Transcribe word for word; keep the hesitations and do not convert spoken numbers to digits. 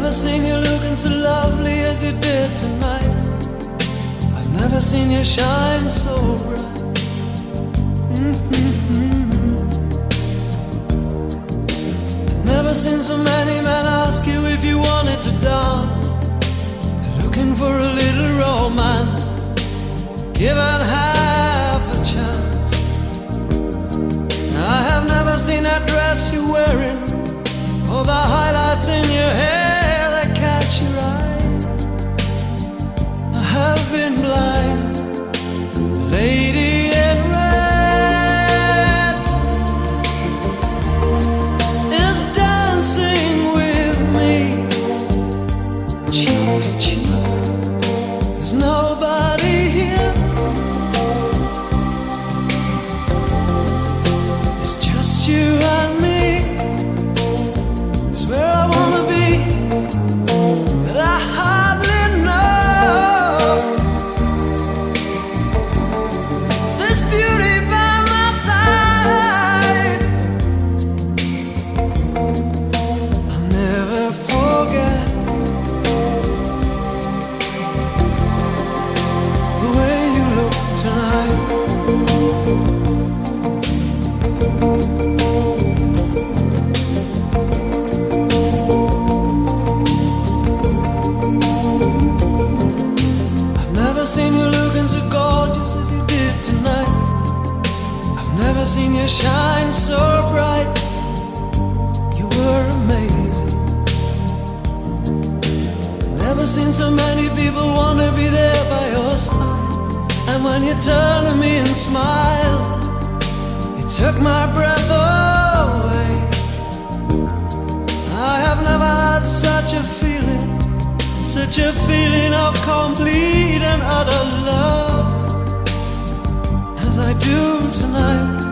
never seen you looking so lovely as you did tonight. I've never seen you shine so bright. Mm-hmm. I've never seen so many men ask you if you wanted to dance. They're looking for a little romance, given half a chance. I have never seen that dress you're wearing, or the highlights in your hair that catch your eye. I have been blind. The lady in red is dancing with me, cheek to cheek. There's nobody here. It's just you and me. Where I wanna be, but I hardly know. This beauty by my side, I'll never forget the way you look tonight. Seen you looking so gorgeous as you did tonight. I've never seen you shine so bright. You were amazing. Never seen so many people want to be there by your side. And when you turn to me and smile, it took my breath away. I have never had such a feeling, such a feeling of complete and utter love as I do tonight.